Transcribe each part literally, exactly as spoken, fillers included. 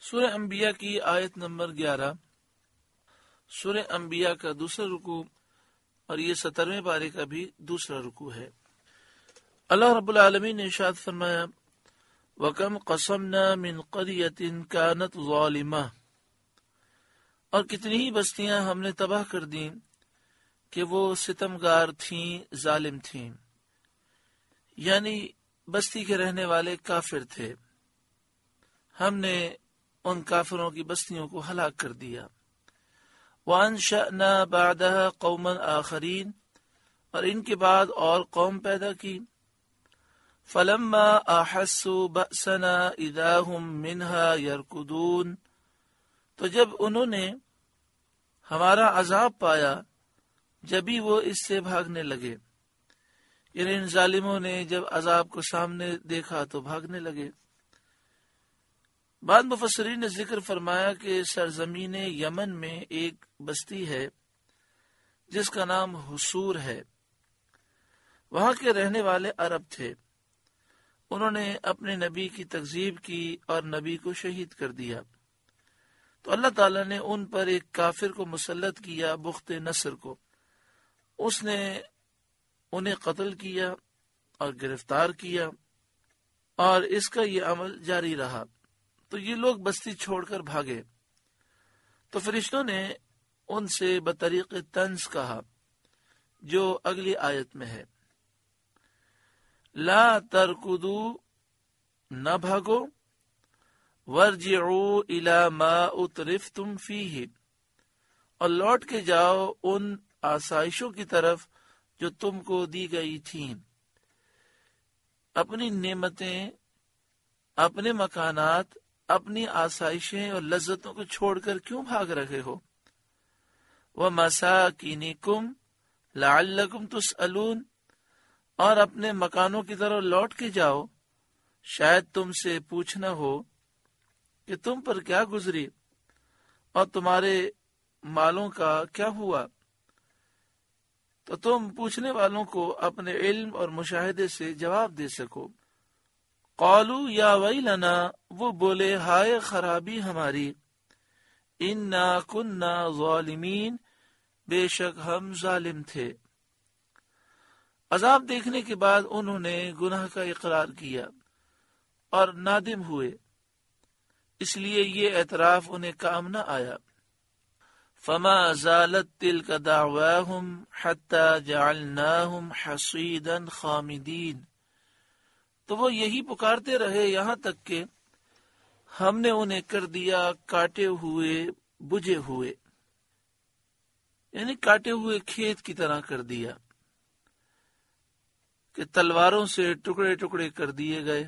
سورہ انبیاء کی آیت نمبر گیارہ، سورہ انبیاء کا دوسرا رکوع اور یہ سترویں پارے کا بھی دوسرا رکوع ہے۔ اللہ رب العالمین نے ارشاد فرمایا وَكَمْ قَصَمْنَا مِنْ قَرْيَةٍ كَانَتْ ظَالِمَةً، اور کتنی ہی بستیاں ہم نے تباہ کر دیں کہ وہ ستمگار تھیں، ظالم تھیں، یعنی بستی کے رہنے والے کافر تھے، ہم نے ان کافروں کی بستیوں کو ہلاک کر دیا۔ وَأَنشَأْنَا بَعْدَهَا قَوْمًا آخَرِينَ، اور ان کے بعد اور قوم پیدا کی۔ فَلَمَّا أَحَسُّوا بَأْسَنَا إِذَا هُمْ مِنْهَا يَرْكُضُونَ، تو جب انہوں نے ہمارا عذاب پایا جبھی وہ اس سے بھاگنے لگے، یعنی ان ظالموں نے جب عذاب کو سامنے دیکھا تو بھاگنے لگے۔ بعض مفسرین نے ذکر فرمایا کہ سرزمین یمن میں ایک بستی ہے جس کا نام حصور ہے، وہاں کے رہنے والے عرب تھے، انہوں نے اپنے نبی کی تکذیب کی اور نبی کو شہید کر دیا، تو اللہ تعالیٰ نے ان پر ایک کافر کو مسلط کیا، بخت نصر کو، اس نے انہیں قتل کیا اور گرفتار کیا، اور اس کا یہ عمل جاری رہا، تو یہ لوگ بستی چھوڑ کر بھاگے، تو فرشتوں نے ان سے بطریق طنز کہا جو اگلی آیت میں ہے، لا ترکدو، نہ بھاگو، وارجعوا الی ما اترفتم فیہ، اور لوٹ کے جاؤ ان آسائشوں کی طرف جو تم کو دی گئی تھیں، اپنی نعمتیں، اپنے مکانات، اپنی آسائشیں اور لذتوں کو چھوڑ کر کیوں بھاگ رہے ہو؟ وَمَسَاكِنِكُمْ لَعَلَّكُمْ تُسْأَلُونَ، اور اپنے مکانوں کی طرف لوٹ کے جاؤ، شاید تم سے پوچھنا ہو کہ تم پر کیا گزری اور تمہارے مالوں کا کیا ہوا، تو تم پوچھنے والوں کو اپنے علم اور مشاہدے سے جواب دے سکو۔ قالوا یا ویلنا، وہ بولے ہائے خرابی ہماری، انا کنا ظالمین، بے شک ہم ظالم تھے۔ عذاب دیکھنے کے بعد انہوں نے گناہ کا اقرار کیا اور نادم ہوئے، اس لیے یہ اعتراف انہیں کام نہ آیا۔ فما زالت تلک دعواہم حتی جعلناہم حصیدا خامدین، تو وہ یہی پکارتے رہے یہاں تک کہ ہم نے انہیں کر دیا کاٹے ہوئے، بجھے ہوئے، یعنی کاٹے ہوئے کھیت کی طرح کر دیا، کہ تلواروں سے ٹکڑے ٹکڑے کر دیے گئے۔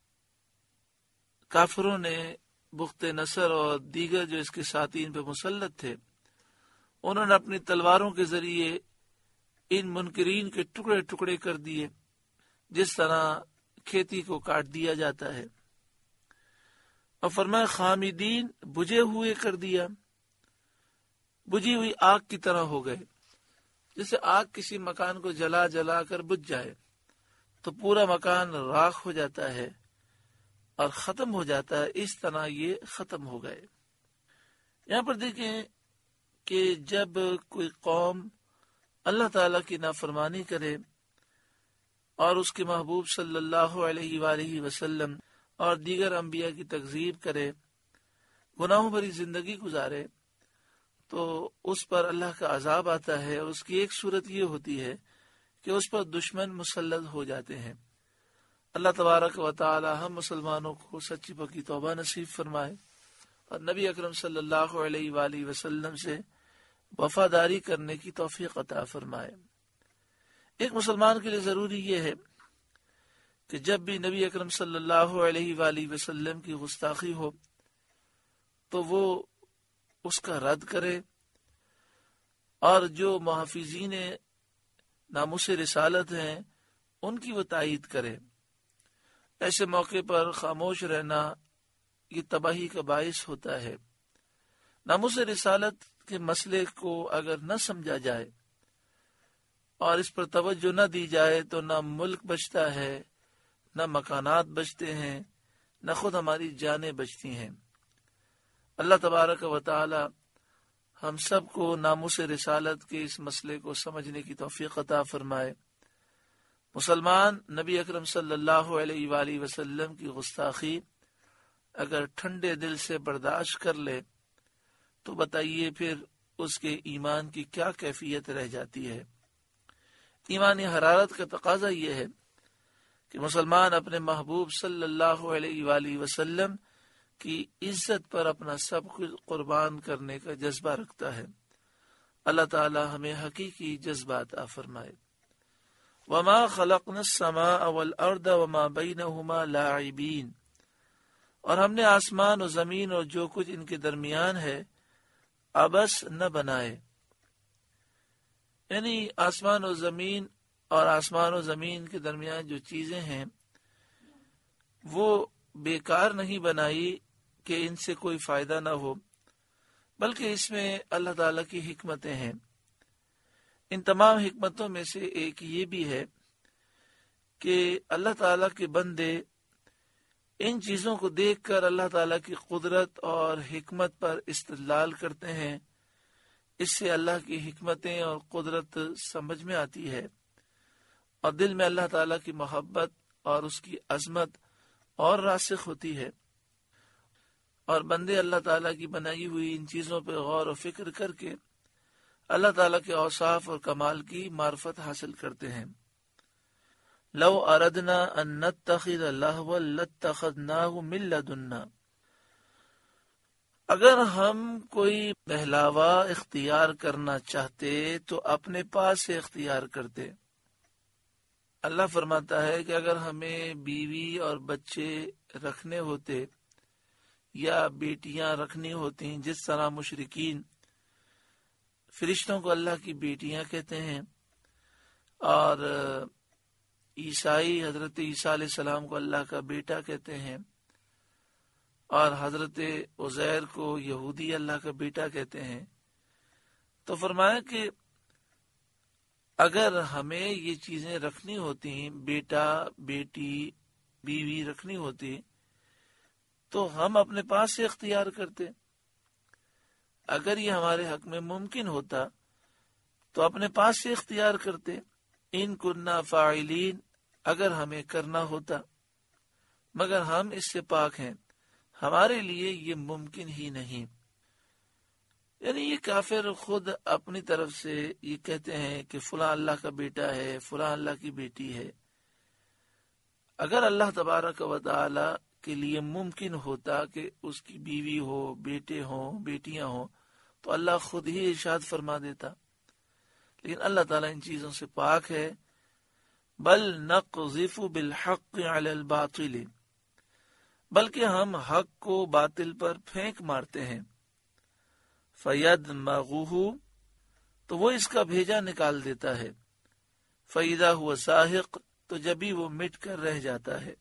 کافروں نے بخت نصر اور دیگر جو اس کے ساتھین پہ مسلط تھے، انہوں نے اپنی تلواروں کے ذریعے ان منکرین کے ٹکڑے ٹکڑے کر دیے، جس طرح کھیتی کو کاٹ دیا جاتا ہے، اور فرمایا خامدین، بجھے ہوئے کر دیا، بجھی ہوئی آگ کی طرح ہو گئے۔ جیسے آگ کسی مکان کو جلا جلا کر بجھ جائے تو پورا مکان راکھ ہو جاتا ہے اور ختم ہو جاتا ہے، اس طرح یہ ختم ہو گئے۔ یہاں پر دیکھیں کہ جب کوئی قوم اللہ تعالیٰ کی نافرمانی کرے اور اس کے محبوب صلی اللہ علیہ وآلہ وسلم اور دیگر انبیاء کی تکذیب کرے، گناہوں بھری زندگی گزارے، تو اس پر اللہ کا عذاب آتا ہے، اور اس کی ایک صورت یہ ہوتی ہے کہ اس پر دشمن مسلط ہو جاتے ہیں۔ اللہ تبارک و تعالی ہم مسلمانوں کو سچی پکی توبہ نصیب فرمائے اور نبی اکرم صلی اللہ علیہ وآلہ وسلم سے وفاداری کرنے کی توفیق عطا فرمائے۔ ایک مسلمان کے لیے ضروری یہ ہے کہ جب بھی نبی اکرم صلی اللہ علیہ وآلہ وسلم کی گستاخی ہو تو وہ اس کا رد کرے، اور جو محافظین ناموس رسالت ہیں ان کی وہ تائید کرے۔ ایسے موقع پر خاموش رہنا یہ تباہی کا باعث ہوتا ہے۔ ناموس رسالت کے مسئلے کو اگر نہ سمجھا جائے اور اس پر توجہ نہ دی جائے تو نہ ملک بچتا ہے، نہ مکانات بچتے ہیں، نہ خود ہماری جانیں بچتی ہیں۔ اللہ تبارک و تعالی ہم سب کو ناموس رسالت کے اس مسئلے کو سمجھنے کی توفیق عطا فرمائے۔ مسلمان نبی اکرم صلی اللہ علیہ وآلہ وسلم کی گستاخی اگر ٹھنڈے دل سے برداشت کر لے تو بتائیے پھر اس کے ایمان کی کیا کیفیت رہ جاتی ہے۔ ایمانی حرارت کا تقاضا یہ ہے کہ مسلمان اپنے محبوب صلی اللہ علیہ وآلہ وسلم کی عزت پر اپنا سب کچھ قربان کرنے کا جذبہ رکھتا ہے۔ اللہ تعالی ہمیں حقیقی جذبات عطا فرمائے۔ وما خلقنا السماء والارض وما بینہما لاعبین، اور ہم نے آسمان و زمین اور جو کچھ ان کے درمیان ہے عبث نہ بنائے، یعنی آسمان و زمین اور آسمان و زمین کے درمیان جو چیزیں ہیں وہ بیکار نہیں بنائی کہ ان سے کوئی فائدہ نہ ہو، بلکہ اس میں اللہ تعالیٰ کی حکمتیں ہیں۔ ان تمام حکمتوں میں سے ایک یہ بھی ہے کہ اللہ تعالیٰ کے بندے ان چیزوں کو دیکھ کر اللہ تعالیٰ کی قدرت اور حکمت پر استدلال کرتے ہیں، اس سے اللہ کی حکمتیں اور قدرت سمجھ میں آتی ہے اور دل میں اللہ تعالیٰ کی محبت اور اس کی عظمت اور راسخ ہوتی ہے، اور بندے اللہ تعالیٰ کی بنائی ہوئی ان چیزوں پہ غور و فکر کر کے اللہ تعالیٰ کے اوصاف اور کمال کی معرفت حاصل کرتے ہیں۔ لو اردنا ان نتخذ لہوا لاتخذناہ من لدنا، اگر ہم کوئی بہلاوا اختیار کرنا چاہتے تو اپنے پاس سے اختیار کرتے۔ اللہ فرماتا ہے کہ اگر ہمیں بیوی اور بچے رکھنے ہوتے یا بیٹیاں رکھنی ہوتی، جس طرح مشرکین فرشتوں کو اللہ کی بیٹیاں کہتے ہیں اور عیسائی حضرت عیسیٰ علیہ السلام کو اللہ کا بیٹا کہتے ہیں، اور حضرت عزیر کو یہودی اللہ کا بیٹا کہتے ہیں، تو فرمایا کہ اگر ہمیں یہ چیزیں رکھنی ہوتی، بیٹا بیٹی بیوی رکھنی ہوتی، تو ہم اپنے پاس سے اختیار کرتے۔ اگر یہ ہمارے حق میں ممکن ہوتا تو اپنے پاس سے اختیار کرتے، ان کننا فاعلین، اگر ہمیں کرنا ہوتا، مگر ہم اس سے پاک ہیں، ہمارے لیے یہ ممکن ہی نہیں۔ یعنی یہ کافر خود اپنی طرف سے یہ کہتے ہیں کہ فلاں اللہ کا بیٹا ہے، فلاں اللہ کی بیٹی ہے۔ اگر اللہ تبارک و تعالی کے لیے ممکن ہوتا کہ اس کی بیوی ہو، بیٹے ہوں، بیٹیاں ہوں، تو اللہ خود ہی ارشاد فرما دیتا، لیکن اللہ تعالیٰ ان چیزوں سے پاک ہے۔ بل نقذف بالحق علی الباطل، بلکہ ہم حق کو باطل پر پھینک مارتے ہیں۔ فیدمغہ، تو وہ اس کا بھیجا نکال دیتا ہے۔ فاذا هو زاہق، تو جبھی وہ مٹ کر رہ جاتا ہے۔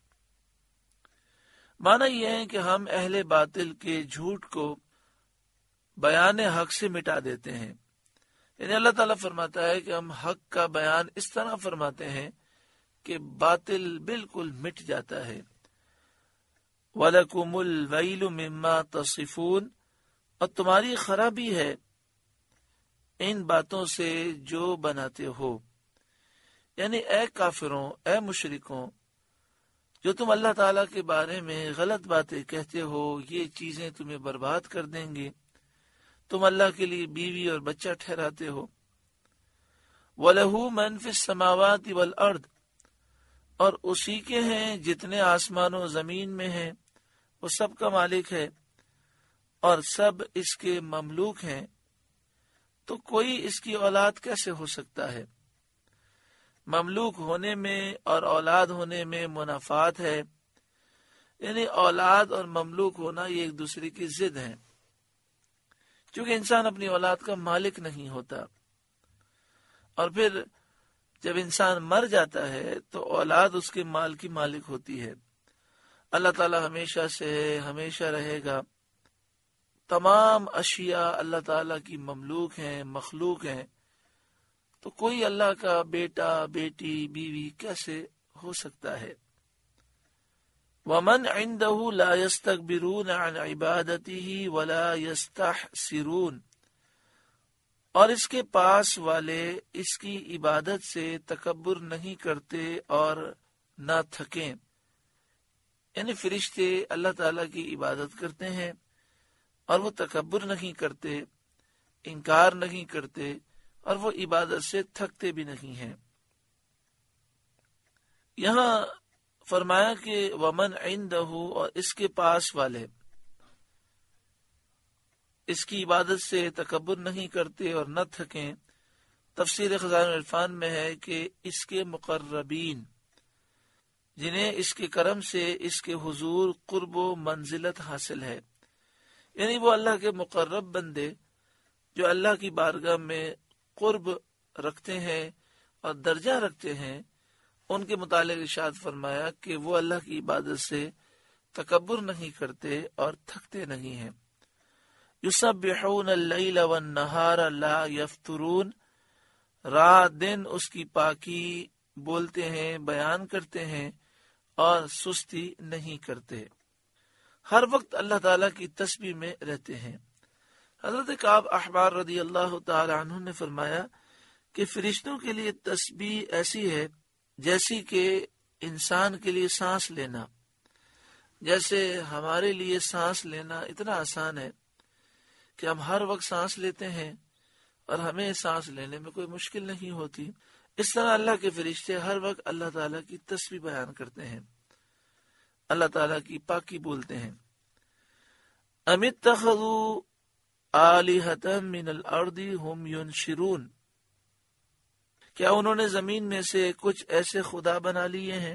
معنی یہ ہے کہ ہم اہل باطل کے جھوٹ کو بیان حق سے مٹا دیتے ہیں۔ یعنی اللہ تعالیٰ فرماتا ہے کہ ہم حق کا بیان اس طرح فرماتے ہیں کہ باطل بالکل مٹ جاتا ہے۔ وَلَكُمُ الْوَيْلُ مِمَّا تَصِفُونَ، اور تمہاری خرابی ہے ان باتوں سے جو بناتے ہو۔ یعنی اے کافروں، اے مشرکوں، جو تم اللہ تعالیٰ کے بارے میں غلط باتیں کہتے ہو، یہ چیزیں تمہیں برباد کر دیں گے۔ تم اللہ کے لیے بیوی اور بچہ ٹھہراتے ہو۔ وَلَهُ مَنْ فِي السَّمَاوَاتِ وَالْأَرْضِ، اور اسی کے ہیں جتنے آسمان و زمین میں ہیں، وہ سب کا مالک ہے اور سب اس کے مملوک ہیں، تو کوئی اس کی اولاد کیسے ہو سکتا ہے؟ مملوک ہونے میں اور اولاد ہونے میں منافات ہے، یعنی اولاد اور مملوک ہونا یہ ایک دوسرے کی ضد ہیں، چونکہ انسان اپنی اولاد کا مالک نہیں ہوتا، اور پھر جب انسان مر جاتا ہے تو اولاد اس کے مال کی مالک ہوتی ہے۔ اللہ تعالی ہمیشہ سے ہے، ہمیشہ رہے گا، تمام اشیاء اللہ تعالی کی مملوک ہیں، مخلوق ہیں، تو کوئی اللہ کا بیٹا، بیٹی، بیوی کیسے ہو سکتا ہے؟ ومن عنده لا يستكبرون عن عبادته ولا يستحسرون، اور اس کے پاس والے اس کی عبادت سے تکبر نہیں کرتے اور نہ تھکیں، یعنی فرشتے اللہ تعالیٰ کی عبادت کرتے ہیں اور وہ تکبر نہیں کرتے، انکار نہیں کرتے، اور وہ عبادت سے تھکتے بھی نہیں ہیں۔ یہاں فرمایا کہ ومن عنده، اور اس کے پاس والے اس کی عبادت سے تکبر نہیں کرتے اور نہ تھکیں۔ تفسیر خزائن العرفان میں ہے کہ اس کے مقربین، جنہیں اس کے کرم سے اس کے حضور قرب و منزلت حاصل ہے، یعنی وہ اللہ کے مقرب بندے جو اللہ کی بارگاہ میں قرب رکھتے ہیں اور درجہ رکھتے ہیں، ان کے متعلق ارشاد فرمایا کہ وہ اللہ کی عبادت سے تکبر نہیں کرتے اور تھکتے نہیں ہیں۔ یسبحون اللیل والنہار لا یفترون، رات دن اس کی پاکی بولتے ہیں، بیان کرتے ہیں اور سستی نہیں کرتے، ہر وقت اللہ تعالیٰ کی تسبیح میں رہتے ہیں۔ حضرت کعب احبار رضی اللہ تعالی عنہ نے فرمایا کہ فرشتوں کے لیے تسبیح ایسی ہے جیسی کہ انسان کے لیے سانس لینا، جیسے ہمارے لیے سانس لینا اتنا آسان ہے کہ ہم ہر وقت سانس لیتے ہیں اور ہمیں سانس لینے میں کوئی مشکل نہیں ہوتی، اس طرح اللہ کے فرشتے ہر وقت اللہ تعالیٰ کی تسبیح بیان کرتے ہیں، اللہ تعالیٰ کی پاکی بولتے ہیں۔ ام اتخذوا آلہۃ من الارض ہم ینشرون، کیا انہوں نے زمین میں سے کچھ ایسے خدا بنا لیے ہیں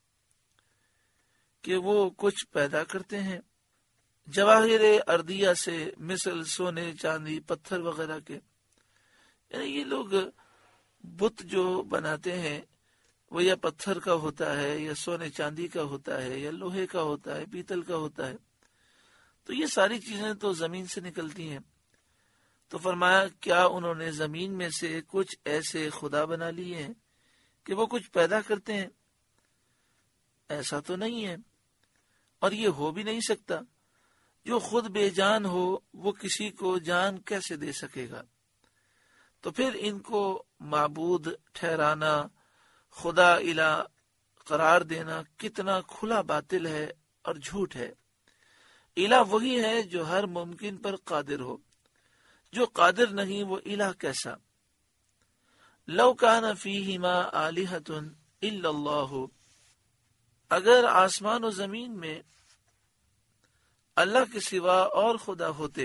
کہ وہ کچھ پیدا کرتے ہیں، جواہر اردیہ سے، مثل سونے چاندی پتھر وغیرہ کے، یعنی یہ لوگ بت جو بناتے ہیں وہ یا پتھر کا ہوتا ہے یا سونے چاندی کا ہوتا ہے یا لوہے کا ہوتا ہے، پیتل کا ہوتا ہے، تو یہ ساری چیزیں تو زمین سے نکلتی ہیں۔ تو فرمایا کیا انہوں نے زمین میں سے کچھ ایسے خدا بنا لیے ہیں کہ وہ کچھ پیدا کرتے ہیں؟ ایسا تو نہیں ہے، اور یہ ہو بھی نہیں سکتا۔ جو خود بے جان ہو وہ کسی کو جان کیسے دے سکے گا؟ تو پھر ان کو معبود ٹھہرانا، خدا الہ قرار دینا کتنا کھلا باطل ہے اور جھوٹ ہے۔ الہ وہی ہے جو ہر ممکن پر قادر ہو، جو قادر نہیں وہ الہ کیسا؟ لو کان فیہما آلہۃ الا اللہ، اگر آسمان و زمین میں اللہ کے سوا اور خدا ہوتے،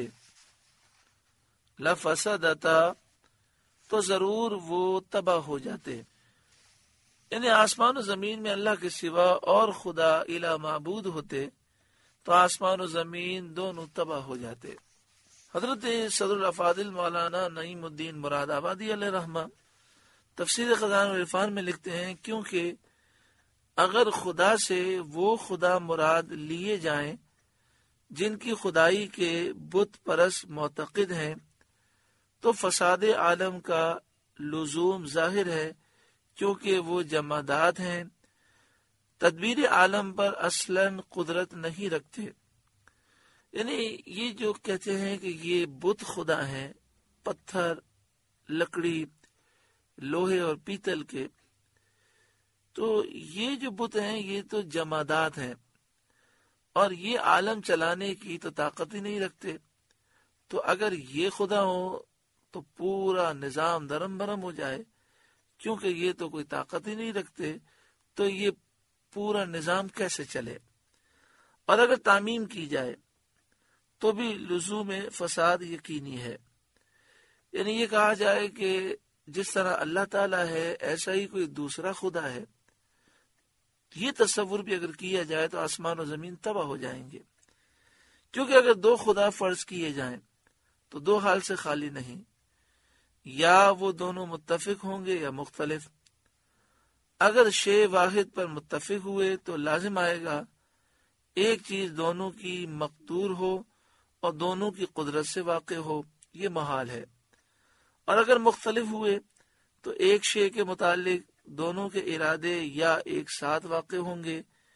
لفسدتا، تو ضرور وہ تباہ ہو جاتے، یعنی آسمان و زمین میں اللہ کے سوا اور خدا الہ معبود ہوتے تو آسمان و زمین دونوں تباہ ہو جاتے۔ حضرت صدر الافاضل مولانا نعیم الدین مراد آبادی علیہ رحمہ تفسیر خزائن العرفان میں لکھتے ہیں، کیونکہ اگر خدا سے وہ خدا مراد لیے جائیں جن کی خدائی کے بت پرست معتقد ہیں تو فساد عالم کا لزوم ظاہر ہے، کیونکہ وہ جمادات ہیں، تدبیر عالم پر اصلاً قدرت نہیں رکھتے۔ یعنی یہ جو کہتے ہیں کہ یہ بت خدا ہیں، پتھر، لکڑی، لوہے اور پیتل کے، تو یہ جو بت ہیں یہ تو جمادات ہیں اور یہ عالم چلانے کی تو طاقت ہی نہیں رکھتے، تو اگر یہ خدا ہو تو پورا نظام درم برم ہو جائے، کیونکہ یہ تو کوئی طاقت ہی نہیں رکھتے، تو یہ پورا نظام کیسے چلے؟ اور اگر تعمیم کی جائے تو بھی لزوم فساد یقینی ہے، یعنی یہ کہا جائے کہ جس طرح اللہ تعالیٰ ہے ایسا ہی کوئی دوسرا خدا ہے، یہ تصور بھی اگر کیا جائے تو آسمان و زمین تباہ ہو جائیں گے، کیونکہ اگر دو خدا فرض کیے جائیں تو دو حال سے خالی نہیں، یا وہ دونوں متفق ہوں گے یا مختلف۔ اگر شے واحد پر متفق ہوئے تو لازم آئے گا ایک چیز دونوں کی مقدور ہو اور دونوں کی قدرت سے واقع ہو، یہ محال ہے۔ اور اگر مختلف ہوئے تو ایک شے کے متعلق دونوں کے ارادے یا ایک ساتھ واقع ہوں گے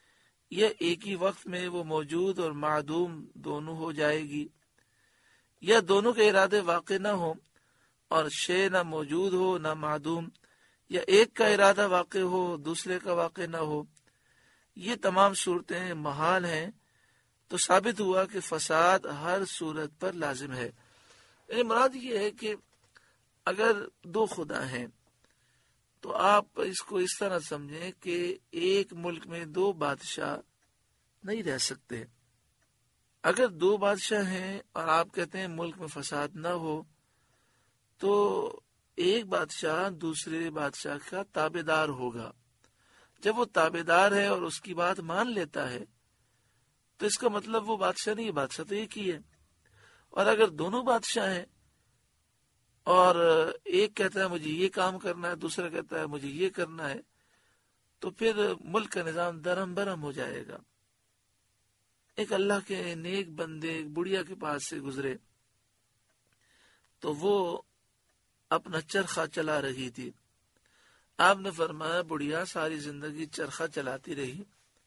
یا ایک ہی وقت میں وہ موجود اور معدوم دونوں ہو جائے گی، یا دونوں کے ارادے واقع نہ ہو اور شے نہ موجود ہو نہ معدوم، یا ایک کا ارادہ واقع ہو دوسرے کا واقع نہ ہو، یہ تمام صورتیں محال ہیں، تو ثابت ہوا کہ فساد ہر صورت پر لازم ہے۔ یعنی مراد یہ ہے کہ اگر دو خدا ہیں تو آپ اس کو اس طرح سمجھیں کہ ایک ملک میں دو بادشاہ نہیں رہ سکتے۔ اگر دو بادشاہ ہیں اور آپ کہتے ہیں ملک میں فساد نہ ہو، تو ایک بادشاہ دوسرے بادشاہ کا تابع دار ہوگا۔ جب وہ تابع دار ہے اور اس کی بات مان لیتا ہے تو اس کا مطلب وہ بادشاہ نہیں، بادشاہ تو ایک ہی ہے۔ اور اگر دونوں بادشاہ ہیں اور ایک کہتا ہے مجھے یہ کام کرنا ہے، دوسرا کہتا ہے مجھے یہ کرنا ہے، تو پھر ملک کا نظام درہم برہم ہو جائے گا۔ ایک اللہ کے نیک بندے ایک بڑھیا کے پاس سے گزرے تو وہ اپنا چرخہ چلا رہی تھی۔ آپ نے فرمایا بڑھیا ساری زندگی چرخہ چلاتی رہی،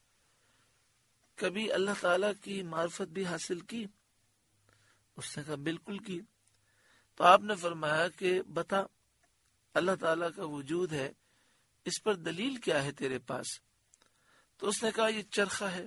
کبھی اللہ تعالیٰ کی معرفت بھی حاصل کی؟ اس نے کہا بالکل کی۔ تو آپ نے فرمایا کہ بتا اللہ تعالیٰ کا وجود ہے، اس پر دلیل کیا ہے تیرے پاس؟ تو اس نے کہا یہ چرخہ ہے،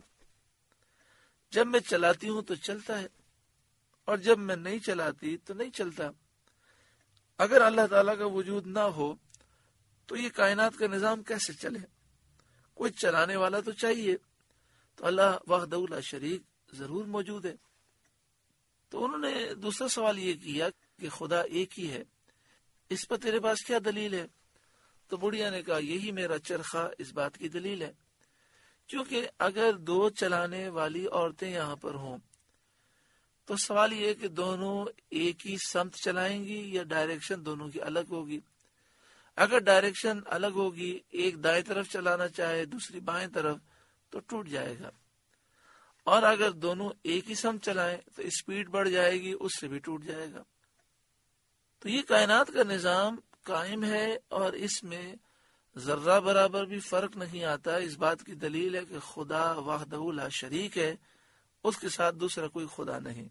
جب میں چلاتی ہوں تو چلتا ہے اور جب میں نہیں چلاتی تو نہیں چلتا۔ اگر اللہ تعالیٰ کا وجود نہ ہو تو یہ کائنات کا نظام کیسے چلے؟ کوئی چلانے والا تو چاہیے، تو اللہ وحدہ لا شریک ضرور موجود ہے۔ تو انہوں نے دوسرا سوال یہ کیا کہ خدا ایک ہی ہے، اس پر تیرے پاس کیا دلیل ہے؟ تو بڑھیا نے کہا یہی میرا چرخہ اس بات کی دلیل ہے، کیونکہ اگر دو چلانے والی عورتیں یہاں پر ہوں تو سوال یہ ہے کہ دونوں ایک ہی سمت چلائیں گی یا ڈائریکشن دونوں کی الگ ہوگی؟ اگر ڈائریکشن الگ ہوگی، ایک دائیں طرف چلانا چاہے دوسری بائیں طرف، تو ٹوٹ جائے گا، اور اگر دونوں ایک ہی سمت چلائیں تو اسپیڈ بڑھ جائے گی، اس سے بھی ٹوٹ جائے گا۔ تو یہ کائنات کا نظام قائم ہے اور اس میں ذرہ برابر بھی فرق نہیں آتا۔ اس بات کی دلیل ہے کہ خدا وحدہ لا شریک ہے، اس کے ساتھ دوسرا کوئی خدا نہیں۔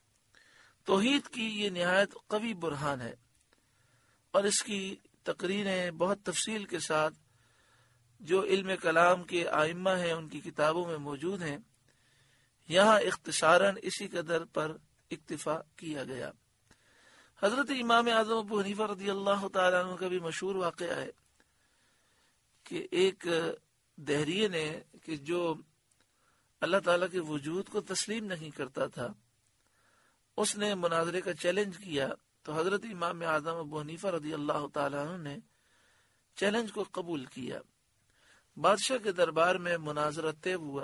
توحید کی یہ نہایت قوی برہان ہے، اور اس کی تقریریں بہت تفصیل کے ساتھ جو علم کلام کے آئمہ ہیں ان کی کتابوں میں موجود ہیں۔ یہاں اختصاراً اسی قدر پر اکتفا کیا گیا۔ حضرت امام اعظم ابو حنیفہ رضی اللہ تعالیٰ عنہ کا بھی مشہور واقعہ ہے کہ ایک دہریے نے کہ جو اللہ تعالیٰ کے وجود کو تسلیم نہیں کرتا تھا، اس نے مناظرے کا چیلنج کیا، تو حضرت امام اعظم ابو حنیفہ رضی اللہ تعالیٰ عنہ نے چیلنج کو قبول کیا۔ بادشاہ کے دربار میں مناظرہ طے ہوا،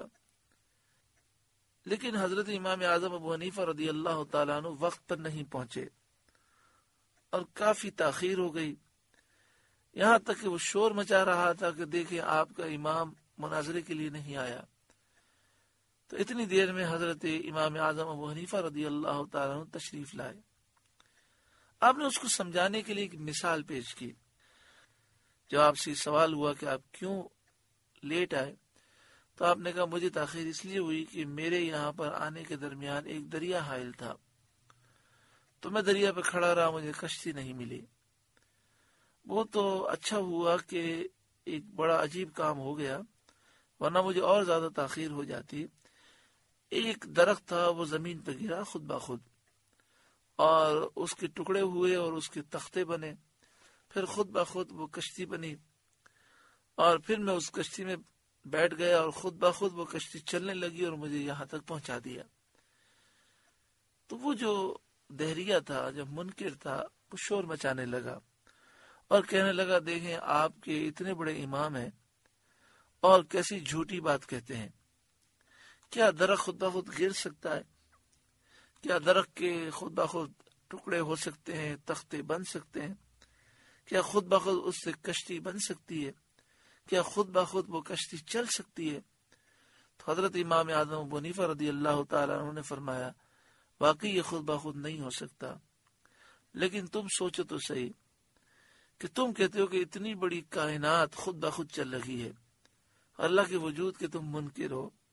لیکن حضرت امام اعظم ابو حنیفہ رضی اللہ تعالیٰ عنہ وقت پر نہیں پہنچے اور کافی تاخیر ہو گئی، یہاں تک کہ وہ شور مچا رہا تھا کہ دیکھیں آپ کا امام مناظرے کے لیے نہیں آیا۔ تو اتنی دیر میں حضرت امام اعظم ابو حنیفہ رضی اللہ تعالیٰ عنہ تشریف لائے۔ آپ نے اس کو سمجھانے کے لیے ایک مثال پیش کی۔ جب آپ سے سوال ہوا کہ آپ کیوں لیٹ آئے، تو آپ نے کہا مجھے تاخیر اس لیے ہوئی کہ میرے یہاں پر آنے کے درمیان ایک دریا حائل تھا، تو میں دریا پہ کھڑا رہا، مجھے کشتی نہیں ملی۔ وہ تو اچھا ہوا کہ ایک بڑا عجیب کام ہو گیا، ورنہ مجھے اور زیادہ تاخیر ہو جاتی۔ ایک درخت تھا، وہ زمین پہ گرا خود بخود، اور اس کے ٹکڑے ہوئے اور اس کے تختے بنے، پھر خود بخود وہ کشتی بنی، اور پھر میں اس کشتی میں بیٹھ گیا اور خود بخود وہ کشتی چلنے لگی اور مجھے یہاں تک پہنچا دیا۔ تو وہ جو دہریہ تھا، جب منکر تھا، وہ شور مچانے لگا اور کہنے لگا دیکھیں آپ کے اتنے بڑے امام ہیں اور کیسی جھوٹی بات کہتے ہیں۔ کیا درخت خود بخود گر سکتا ہے؟ کیا درخت کے خود بخود ٹکڑے ہو سکتے ہیں، تختے بن سکتے ہیں؟ کیا خود بخود اس سے کشتی بن سکتی ہے؟ کیا خود بخود وہ کشتی چل سکتی ہے؟ تو حضرت امام اعظم ابو حنیفہ رضی اللہ تعالیٰ عنہ نے فرمایا واقعی یہ خود بخود نہیں ہو سکتا، لیکن تم سوچو تو صحیح کہ تم کہتے ہو کہ اتنی بڑی کائنات خود بخود چل رہی ہے، اللہ کے وجود کے تم منکر ہو،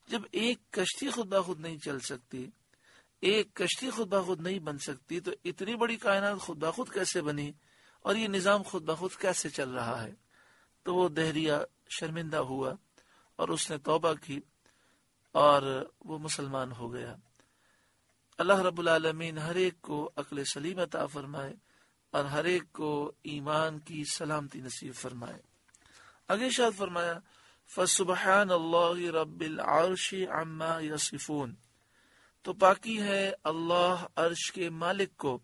جب ایک کشتی خود بخود نہیں چل سکتی، ایک کشتی خود بخود نہیں بن سکتی، تو اتنی بڑی کائنات خود بخود کیسے بنی اور یہ نظام خود بخود کیسے چل رہا ہے؟ تو وہ دہریہ شرمندہ ہوا اور اس نے توبہ کی اور وہ مسلمان ہو گیا۔ اللہ رب العالمین ہر ایک کو عقل سلیم عطا فرمائے اور ہر ایک کو ایمان کی سلامتی نصیب فرمائے۔ آگے ارشاد فرمایا فسبحان اللہ رب العرش عما یصفون، تو پاکی ہے اللہ عرش کے مالک کو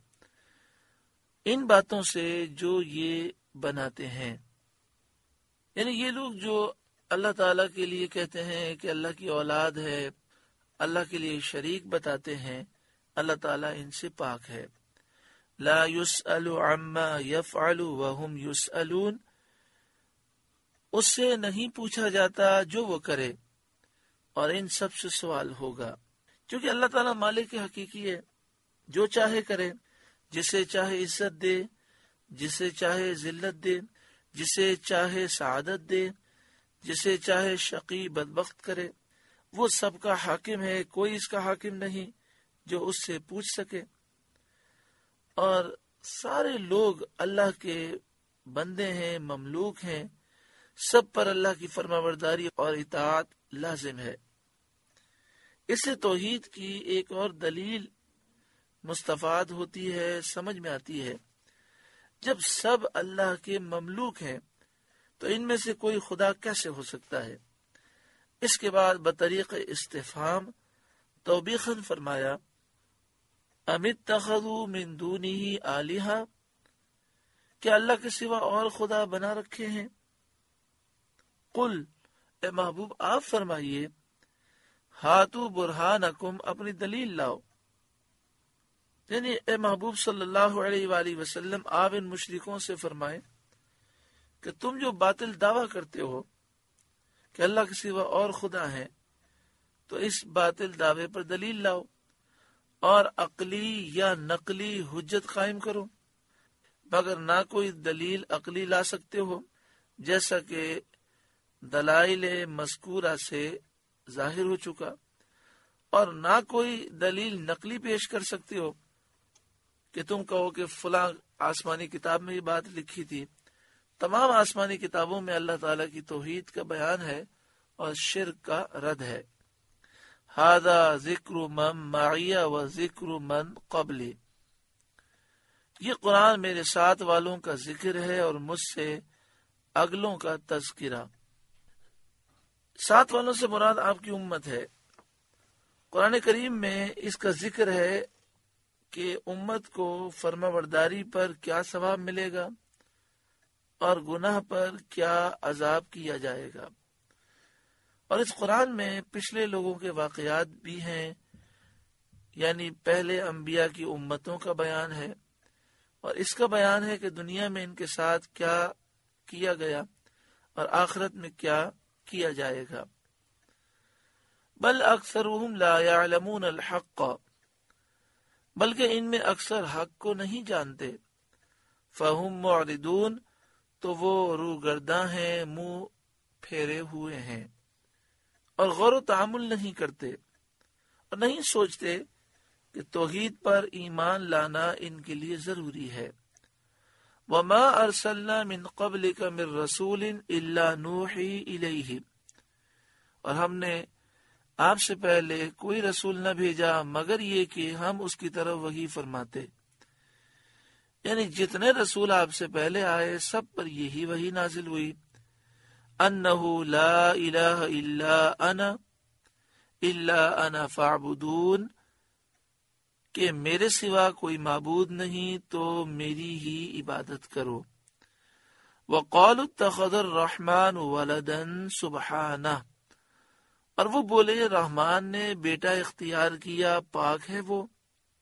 ان باتوں سے جو یہ بناتے ہیں۔ یعنی یہ لوگ جو اللہ تعالیٰ کے لیے کہتے ہیں کہ اللہ کی اولاد ہے، اللہ کے لیے شریک بتاتے ہیں، اللہ تعالیٰ ان سے پاک ہے۔ لا يسأل عما يفعل وهم يسألون، اس سے نہیں پوچھا جاتا جو وہ کرے اور ان سب سے سوال ہوگا، کیونکہ اللہ تعالیٰ مالک حقیقی ہے، جو چاہے کرے، جسے چاہے عزت دے، جسے چاہے ذلت دے، جسے چاہے سعادت دے، جسے چاہے شقی بدبخت کرے، وہ سب کا حاکم ہے، کوئی اس کا حاکم نہیں جو اس سے پوچھ سکے۔ اور سارے لوگ اللہ کے بندے ہیں، مملوک ہیں، سب پر اللہ کی فرمانبرداری اور اطاعت لازم ہے۔ اس سے توحید کی ایک اور دلیل مستفاد ہوتی ہے، سمجھ میں آتی ہے۔ جب سب اللہ کے مملوک ہیں تو ان میں سے کوئی خدا کیسے ہو سکتا ہے؟ اس کے بعد بطریق استفہام توبیخاً فرمایا ام اتخذوا من دونہ آلہہ، کیا اللہ کے سوا اور خدا بنا رکھے ہیں؟ قل، اے محبوب آپ فرمائیے، ہاتو برہانکم، اپنی دلیل لاؤ۔ یعنی اے محبوب صلی اللہ علیہ وآلہ وسلم، آپ ان مشرکوں سے فرمائیں کہ تم جو باطل دعویٰ کرتے ہو کہ اللہ کے سوا اور خدا ہیں، تو اس باطل دعوے پر دلیل لاؤ اور عقلی یا نقلی حجت قائم کرو۔ مگر نہ کوئی دلیل عقلی لا سکتے ہو، جیسا کہ دلائل مذکورہ سے ظاہر ہو چکا، اور نہ کوئی دلیل نقلی پیش کر سکتے ہو کہ تم کہو کہ فلاں آسمانی کتاب میں یہ بات لکھی تھی۔ تمام آسمانی کتابوں میں اللہ تعالیٰ کی توحید کا بیان ہے اور شرک کا رد ہے۔ ھذا ذکر من معی و ذکر من قبلی، یہ قرآن میرے ساتھ والوں کا ذکر ہے اور مجھ سے اگلوں کا تذکرہ۔ ساتھ والوں سے مراد آپ کی امت ہے۔ قرآن کریم میں اس کا ذکر ہے کہ امت کو فرما برداری پر کیا ثواب ملے گا اور گناہ پر کیا عذاب کیا جائے گا۔ اور اس قرآن میں پچھلے لوگوں کے واقعات بھی ہیں، یعنی پہلے انبیاء کی امتوں کا بیان ہے، اور اس کا بیان ہے کہ دنیا میں ان کے ساتھ کیا کیا گیا اور آخرت میں کیا کیا جائے گا۔ بل اکثرهم لا يعلمون الحق، بلکہ ان میں اکثر حق کو نہیں جانتے۔ فهم معرضون، تو وہ روگرداں ہیں، منہ پھیرے ہوئے ہیں اور غور و تأمل نہیں کرتے اور نہیں سوچتے کہ توحید پر ایمان لانا ان کے لیے ضروری ہے۔ وما ارسلنا من قبلک من رسول الا نوحی الیہ، اور ہم نے آپ سے پہلے کوئی رسول نہ بھیجا مگر یہ کہ ہم اس کی طرف وحی فرماتے۔ یعنی جتنے رسول آپ سے پہلے آئے سب پر یہی وحی نازل ہوئی، انہ لا الہ الا انا الا انا فاعبدون، کہ میرے سوا کوئی معبود نہیں تو میری ہی عبادت کرو۔ وقالوا اتخذ الرحمن ولدا سبحانہ، اور وہ بولے رحمان نے بیٹا اختیار کیا، پاک ہے وہ۔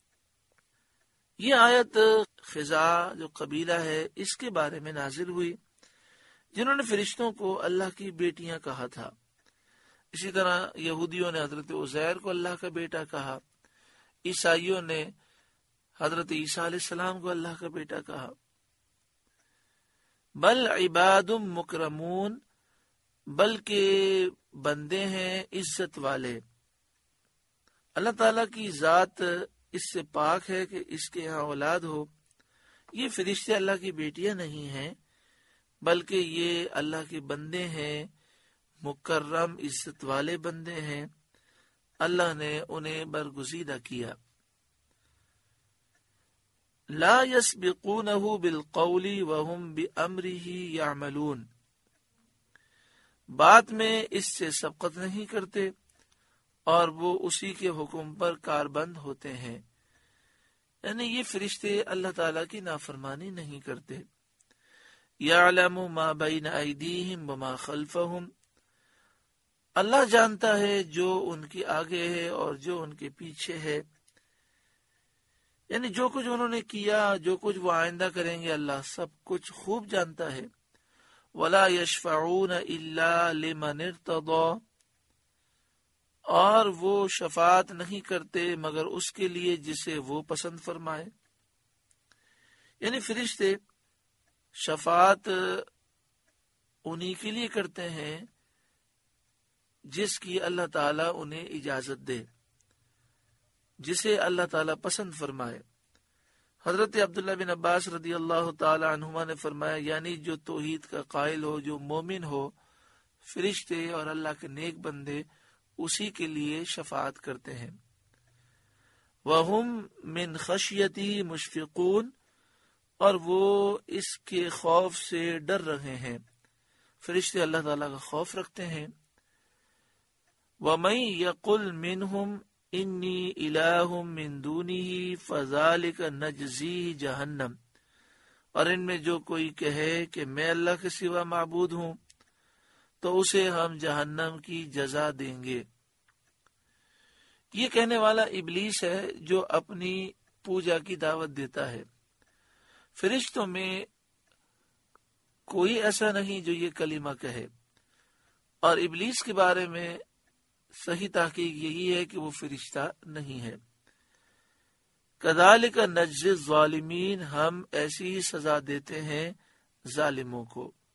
یہ آیت خزاع جو قبیلہ ہے اس کے بارے میں نازل ہوئی، جنہوں نے فرشتوں کو اللہ کی بیٹیاں کہا تھا۔ اسی طرح یہودیوں نے حضرت عزیر کو اللہ کا بیٹا کہا، عیسائیوں نے حضرت عیسیٰ علیہ السلام کو اللہ کا بیٹا کہا۔ بل عباد مکرمون، بلکہ بندے ہیں عزت والے. اللہ تعالیٰ کی ذات اس سے پاک ہے کہ اس کے ہاں اولاد ہو. یہ فرشتے اللہ کی بیٹیاں نہیں ہیں بلکہ یہ اللہ کے بندے ہیں، مکرم عزت والے بندے ہیں. اللہ نے انہیں برگزیدہ کیا. لا يسبقونه بالقول وهم بأمره يعملون. بات میں اس سے سبقت نہیں کرتے اور وہ اسی کے حکم پر کاربند ہوتے ہیں. یعنی یہ فرشتے اللہ تعالیٰ کی نافرمانی نہیں کرتے. یعلم ما بین ایدیہم وما خلفہم. اللہ جانتا ہے جو ان کی آگے ہے اور جو ان کے پیچھے ہے. یعنی جو کچھ انہوں نے کیا، جو کچھ وہ آئندہ کریں گے، اللہ سب کچھ خوب جانتا ہے. ولا یشفعون الا لمن ارتضی. اور وہ شفاعت نہیں کرتے مگر اس کے لیے جسے وہ پسند فرمائے. یعنی فرشتے شفاعت انہی کے لیے کرتے ہیں جس کی اللہ تعالیٰ انہیں اجازت دے، جسے اللہ تعالیٰ پسند فرمائے. حضرت عبداللہ بن عباس رضی اللہ تعالی عنہما نے فرمایا، یعنی جو توحید کا قائل ہو، جو مومن ہو، فرشتے اور اللہ کے نیک بندے اسی کے لیے شفاعت کرتے ہیں. وَهُمْ مِنْ خَشْيَتِهِ مُشْفِقُونَ. اور وہ اس کے خوف سے ڈر رہے ہیں. فرشتے اللہ تعالیٰ کا خوف رکھتے ہیں. وَمَن يَقُلْ مِنْهُمْ انی الہ من دونہ فذلک نجزیہ جہنم. اور ان میں جو کوئی کہے کہ میں اللہ کے سوا معبود ہوں تو اسے ہم جہنم کی جزا دیں گے. یہ کہنے والا ابلیس ہے جو اپنی پوجا کی دعوت دیتا ہے. فرشتوں میں کوئی ایسا نہیں جو یہ کلمہ کہے، اور ابلیس کے بارے میں صحیح تحقیق یہی ہے کہ وہ فرشتہ نہیں ہے. کذالک نجزی الظالمین. ہم ایسی ہی سزا دیتے ہیں ظالموں کو.